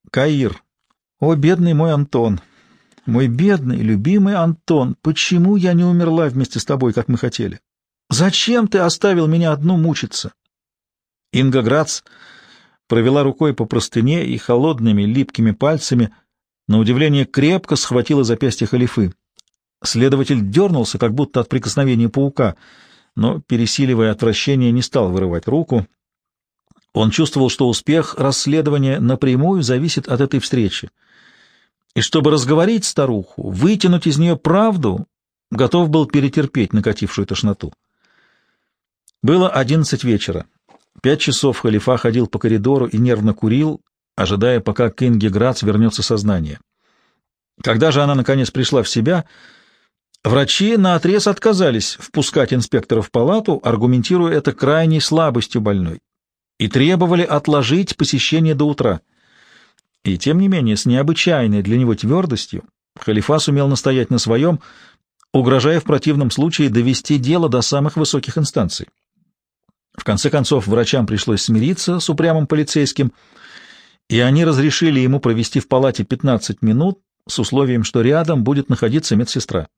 Каир. О, бедный мой Антон! Мой бедный, любимый Антон! Почему я не умерла вместе с тобой, как мы хотели? Зачем ты оставил меня одну мучиться? Инга Грац провела рукой по простыне и холодными, липкими пальцами, на удивление, крепко схватила запястье халифы. Следователь дернулся, как будто от прикосновения паука, но, пересиливая отвращение, не стал вырывать руку. Он чувствовал, что успех расследования напрямую зависит от этой встречи. И чтобы разговорить старуху, вытянуть из нее правду, готов был перетерпеть накатившую тошноту. Было 11 вечера. 5 часов халифа ходил по коридору и нервно курил, ожидая, пока к Инге Грац вернется сознание. Когда же она, наконец, пришла в себя, врачи наотрез отказались впускать инспектора в палату, аргументируя это крайней слабостью больной, и требовали отложить посещение до утра. И, тем не менее, с необычайной для него твердостью халифа сумел настоять на своем, угрожая в противном случае довести дело до самых высоких инстанций. В конце концов, врачам пришлось смириться с упрямым полицейским, и они разрешили ему провести в палате 15 минут с условием, что рядом будет находиться медсестра.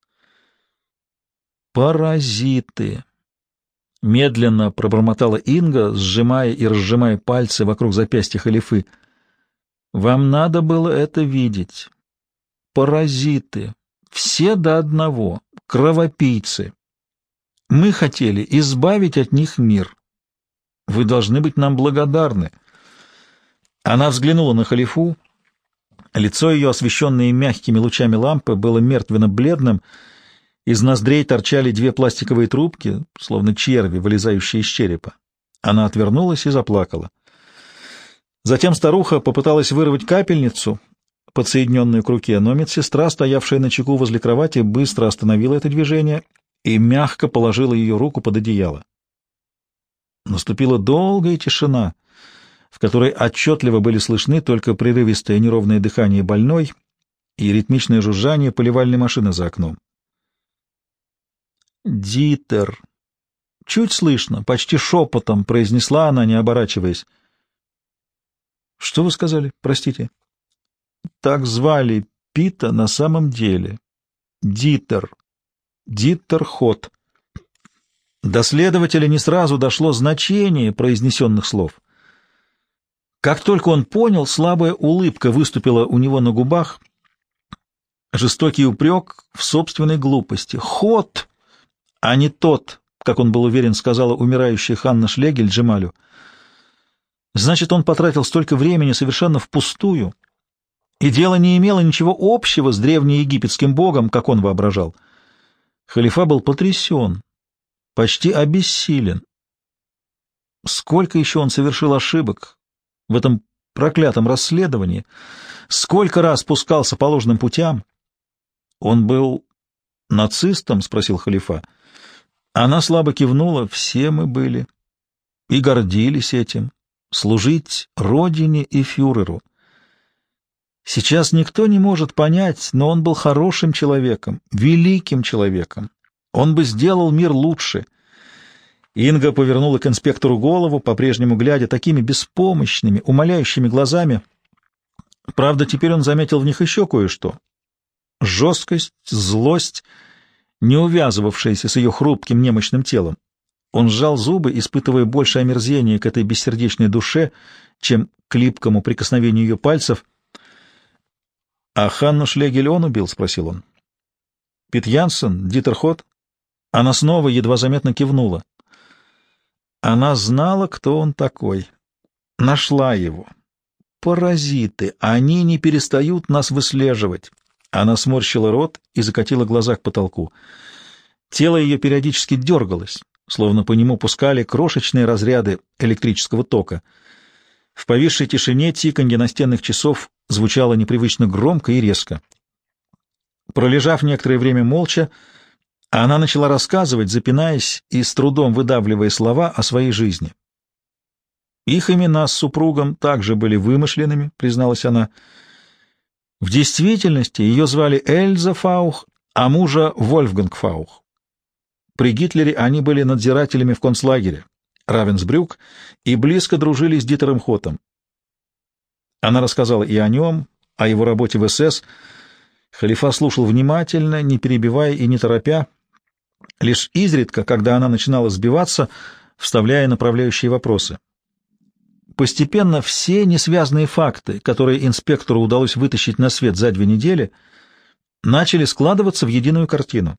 «Паразиты!» — медленно пробормотала Инга, сжимая и разжимая пальцы вокруг запястья халифы. «Вам надо было это видеть. Паразиты! Все до одного! Кровопийцы! Мы хотели избавить от них мир. Вы должны быть нам благодарны». Она взглянула на халифу. Лицо ее, освещенное мягкими лучами лампы, было мертвенно-бледным. Из ноздрей торчали 2 пластиковые трубки, словно черви, вылезающие из черепа. Она отвернулась и заплакала. Затем старуха попыталась вырвать капельницу, подсоединенную к руке, но медсестра, стоявшая на чеку возле кровати, быстро остановила это движение и мягко положила ее руку под одеяло. Наступила долгая тишина, в которой отчетливо были слышны только прерывистое неровное дыхание больной и ритмичное жужжание поливальной машины за окном. «Дитер!» — чуть слышно, почти шепотом произнесла она, не оборачиваясь. «Что вы сказали? Простите?» «Так звали Пита на самом деле. Дитер. Дитер Хот». До следователя не сразу дошло значение произнесенных слов. Как только он понял, слабая улыбка выступила у него на губах, жестокий упрек в собственной глупости. «Хот!» а не тот, как он был уверен, сказала умирающая Ханна Шлегель Джемалю. Значит, он потратил столько времени совершенно впустую, и дело не имело ничего общего с древнеегипетским богом, как он воображал. Халифа был потрясен, почти обессилен. Сколько еще он совершил ошибок в этом проклятом расследовании, сколько раз спускался по ложным путям. Он был нацистом, спросил халифа. Она слабо кивнула. Все мы были и гордились этим. Служить родине и фюреру. Сейчас никто не может понять, но он был хорошим человеком, великим человеком. Он бы сделал мир лучше. Инга повернула к инспектору голову, по-прежнему глядя такими беспомощными, умоляющими глазами. Правда, теперь он заметил в них еще кое-что. Жесткость, злость, не увязывавшаяся с ее хрупким немощным телом. Он сжал зубы, испытывая больше омерзения к этой бессердечной душе, чем к липкому прикосновению ее пальцев. — А Ханну Шлегель он убил? — спросил он. — Пит Янсен? Дитер Хот? Она снова едва заметно кивнула. Она знала, кто он такой. Нашла его. Паразиты, они не перестают нас выслеживать. Она сморщила рот и закатила глаза к потолку. Тело ее периодически дергалось, словно по нему пускали крошечные разряды электрического тока. В повисшей тишине тиканье настенных часов звучало непривычно громко и резко. Пролежав некоторое время молча, она начала рассказывать, запинаясь и с трудом выдавливая слова о своей жизни. Их имена с супругом также были вымышленными, призналась она. В действительности ее звали Эльза Фаух, а мужа Вольфганг Фаух. При Гитлере они были надзирателями в концлагере Равенсбрюк и близко дружили с Дитером Хотом. Она рассказала и о нем, о его работе в СС. Халифа слушал внимательно, не перебивая и не торопя, лишь изредка, когда она начинала сбиваться, вставляя направляющие вопросы. Постепенно все несвязанные факты, которые инспектору удалось вытащить на свет за 2 недели, начали складываться в единую картину.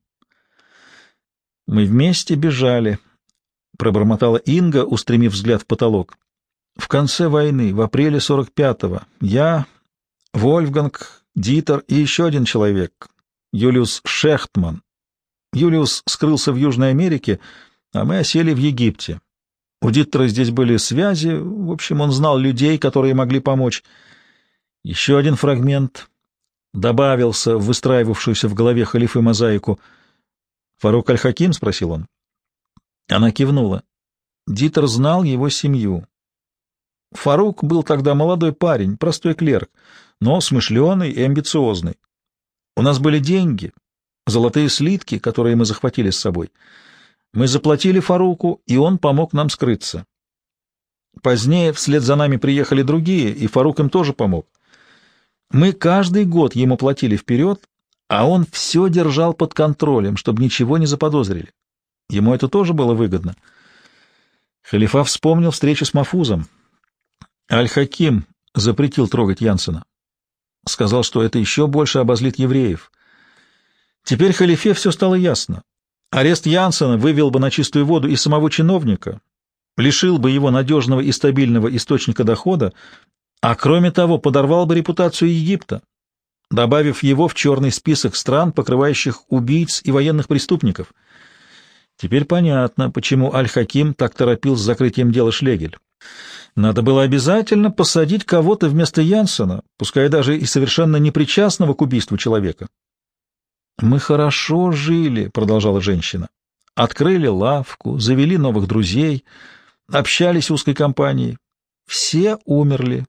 «Мы вместе бежали», — пробормотала Инга, устремив взгляд в потолок. «В конце войны, в апреле 45-го, я, Вольфганг, Дитер и еще один человек, Юлиус Шехтман. Юлиус скрылся в Южной Америке, а мы осели в Египте. У Диттера здесь были связи, в общем, он знал людей, которые могли помочь. Еще один фрагмент добавился в выстраивавшуюся в голове халифы мозаику. «Фарук Аль-Хаким?» — спросил он. Она кивнула. Диттер знал его семью. Фарук был тогда молодой парень, простой клерк, но смышленый и амбициозный. У нас были деньги, золотые слитки, которые мы захватили с собой. Мы заплатили Фаруку, и он помог нам скрыться. Позднее вслед за нами приехали другие, и Фарук им тоже помог. Мы каждый год ему платили вперед, а он все держал под контролем, чтобы ничего не заподозрили. Ему это тоже было выгодно. Халифа вспомнил встречу с Мафузом. Аль-Хаким запретил трогать Янсена. Сказал, что это еще больше обозлит евреев. Теперь халифе все стало ясно. Арест Янсена вывел бы на чистую воду и самого чиновника, лишил бы его надежного и стабильного источника дохода, а кроме того подорвал бы репутацию Египта, добавив его в черный список стран, покрывающих убийц и военных преступников. Теперь понятно, почему Аль-Хаким так торопил с закрытием дела Шлегель. Надо было обязательно посадить кого-то вместо Янсена, пускай даже и совершенно непричастного к убийству человека. «Мы хорошо жили», — продолжала женщина. «Открыли лавку, завели новых друзей, общались узкой компанией. Все умерли.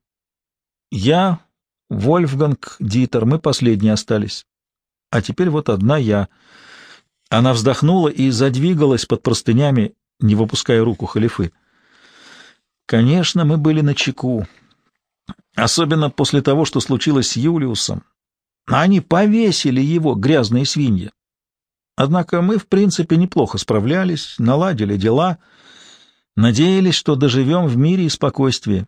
Я, Вольфганг, Дитер, мы последние остались. А теперь вот одна я». Она вздохнула и задвигалась под простынями, не выпуская руку халифы. «Конечно, мы были начеку, особенно после того, что случилось с Юлиусом. Они повесили его, грязные свиньи. Однако мы, в принципе, неплохо справлялись, наладили дела, надеялись, что доживем в мире и спокойствии.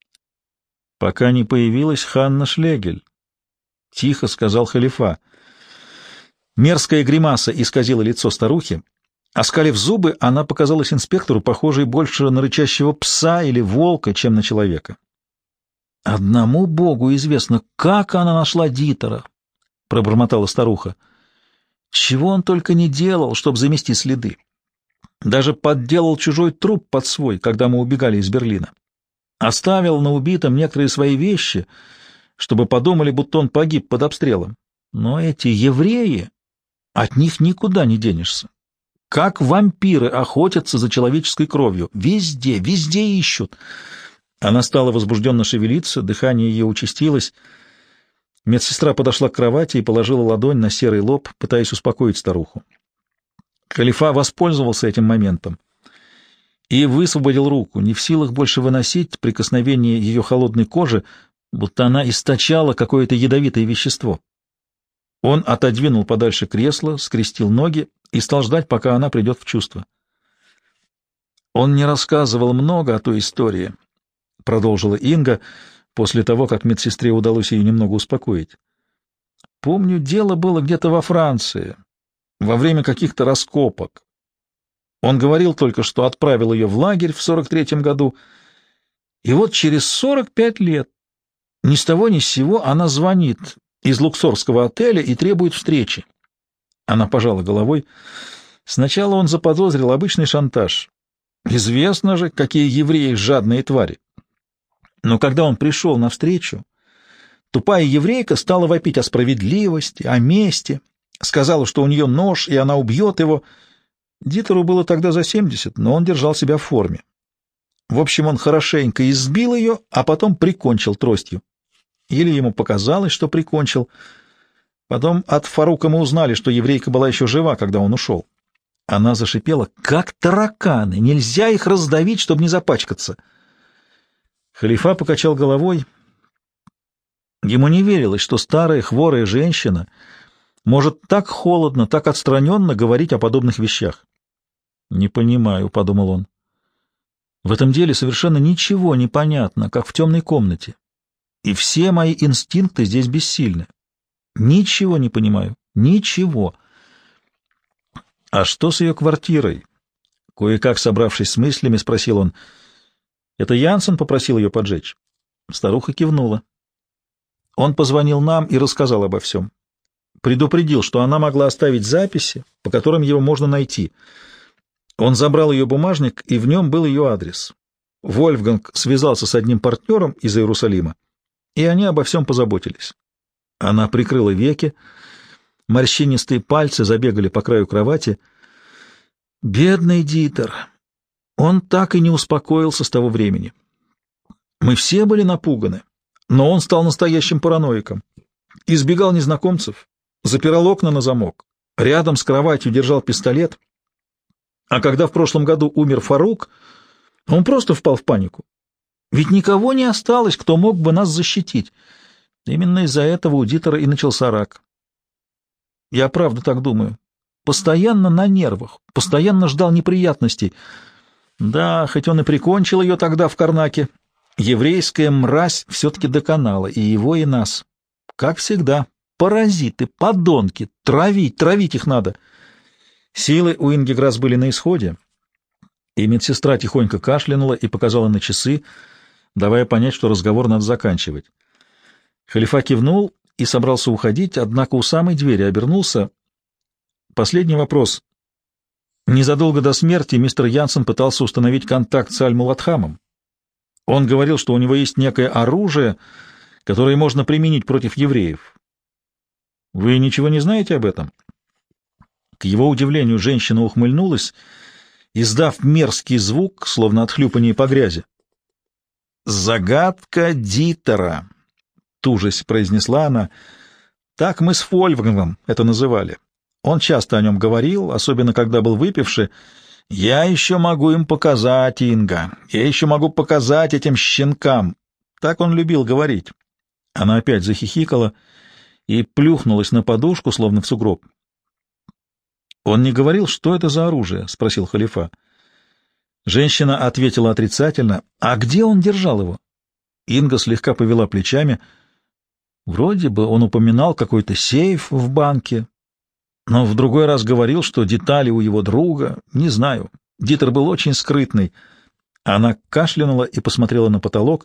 Пока не появилась Ханна Шлегель», — тихо сказал халифа. Мерзкая гримаса исказила лицо старухи. Оскалив зубы, она показалась инспектору, похожей больше на рычащего пса или волка, чем на человека. «Одному Богу известно, как она нашла Дитера», — пробормотала старуха. «Чего он только не делал, чтобы замести следы. Даже подделал чужой труп под свой, когда мы убегали из Берлина. Оставил на убитом некоторые свои вещи, чтобы подумали, будто он погиб под обстрелом. Но эти евреи, от них никуда не денешься. Как вампиры охотятся за человеческой кровью. Везде, везде ищут». Она стала возбужденно шевелиться, дыхание ее участилось. Медсестра подошла к кровати и положила ладонь на серый лоб, пытаясь успокоить старуху. Халифа воспользовался этим моментом и высвободил руку, не в силах больше выносить прикосновение ее холодной кожи, будто она источала какое-то ядовитое вещество. Он отодвинул подальше кресло, скрестил ноги и стал ждать, пока она придет в чувство. Он не рассказывал много о той истории, — продолжила Инга, после того, как медсестре удалось ее немного успокоить. «Помню, дело было где-то во Франции, во время каких-то раскопок. Он говорил только, что отправил ее в лагерь в 43-м году, и вот через 45 лет ни с того ни с сего она звонит из луксорского отеля и требует встречи». Она пожала головой. Сначала он заподозрил обычный шантаж. Известно же, какие евреи жадные твари. Но когда он пришел навстречу, тупая еврейка стала вопить о справедливости, о мести, сказала, что у нее нож, и она убьет его. Дитеру было тогда за 70, но он держал себя в форме. В общем, он хорошенько избил ее, а потом прикончил тростью. Или ему показалось, что прикончил. Потом от Фарука мы узнали, что еврейка была еще жива, когда он ушел. Она зашипела, как тараканы, нельзя их раздавить, чтобы не запачкаться. Халифа покачал головой. Ему не верилось, что старая хворая женщина может так холодно, так отстраненно говорить о подобных вещах. «Не понимаю», — подумал он. «В этом деле совершенно ничего не понятно, как в темной комнате, и все мои инстинкты здесь бессильны. Ничего не понимаю, ничего». «А что с ее квартирой?» Кое-как собравшись с мыслями, спросил он. «Это Янсен попросил ее поджечь?» Старуха кивнула. Он позвонил нам и рассказал обо всем. Предупредил, что она могла оставить записи, по которым его можно найти. Он забрал ее бумажник, и в нем был ее адрес. Вольфганг связался с одним партнером из Иерусалима, и они обо всем позаботились. Она прикрыла веки, морщинистые пальцы забегали по краю кровати. Бедный Дитер! Он так и не успокоился с того времени. Мы все были напуганы, но он стал настоящим параноиком. Избегал незнакомцев, запирал окна на замок, рядом с кроватью держал пистолет. А когда в прошлом году умер Фарук, он просто впал в панику. Ведь никого не осталось, кто мог бы нас защитить. Именно из-за этого у Дитера и начался рак. Я правда так думаю. Постоянно на нервах, постоянно ждал неприятностей. Да, хоть он и прикончил ее тогда в Карнаке, еврейская мразь все-таки доконала и его, и нас. Как всегда, паразиты, подонки, травить их надо. Силы у Ингиграс были на исходе, и медсестра тихонько кашлянула и показала на часы, давая понять, что разговор надо заканчивать. Халифа кивнул и собрался уходить, однако у самой двери обернулся. Последний вопрос. Незадолго до смерти мистер Янсен пытался установить контакт с Аль-Мулатхамом. Он говорил, что у него есть некое оружие, которое можно применить против евреев. Вы ничего не знаете об этом? К его удивлению, женщина ухмыльнулась, издав мерзкий звук, словно от хлюпания по грязи. «Загадка Дитера», — тужась произнесла она. «Так мы с Вольфгангом это называли. Он часто о нем говорил, особенно когда был выпивший. Я еще могу им показать, Инга, я еще могу показать этим щенкам». Так он любил говорить. Она опять захихикала и плюхнулась на подушку, словно в сугроб. «Он не говорил, что это за оружие?» — спросил Халифа. Женщина ответила отрицательно. «А где он держал его?» Инга слегка повела плечами. «Вроде бы он упоминал какой-то сейф в банке, но в другой раз говорил, что детали у его друга. Не знаю. Дитер был очень скрытный». Она кашлянула и посмотрела на потолок.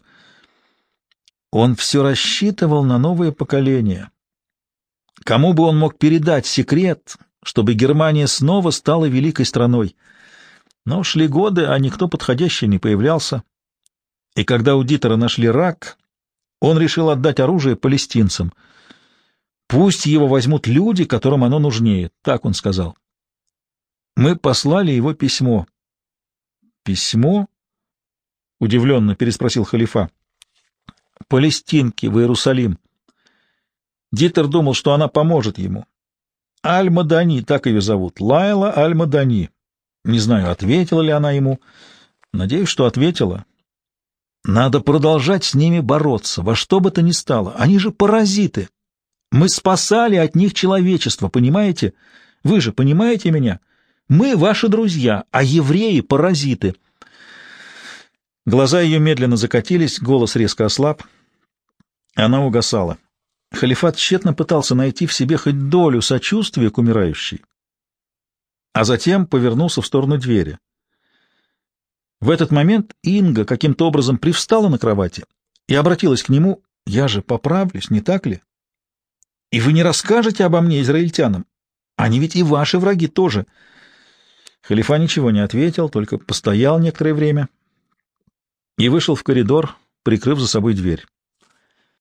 Он все рассчитывал на новое поколение. Кому бы он мог передать секрет, чтобы Германия снова стала великой страной? Но шли годы, а никто подходящий не появлялся. И когда у Дитера нашли рак, он решил отдать оружие палестинцам. «Пусть его возьмут люди, которым оно нужнее», — так он сказал. Мы послали его письмо. «Письмо?» — удивленно переспросил Халифа. «Палестинки в Иерусалим». Дитер думал, что она поможет ему. Аль-Мадани, так ее зовут, Лайла Аль-Мадани. Не знаю, ответила ли она ему. Надеюсь, что ответила. Надо продолжать с ними бороться, во что бы то ни стало. Они же паразиты. Мы спасали от них человечество, понимаете? Вы же понимаете меня? Мы ваши друзья, а евреи — паразиты. Глаза ее медленно закатились, голос резко ослаб. Она угасала. Халифат тщетно пытался найти в себе хоть долю сочувствия к умирающей, а затем повернулся в сторону двери. В этот момент Инга каким-то образом привстала на кровати и обратилась к нему: «Я же поправлюсь, не так ли? И вы не расскажете обо мне израильтянам? Они ведь и ваши враги тоже». Халифа ничего не ответил, только постоял некоторое время и вышел в коридор, прикрыв за собой дверь.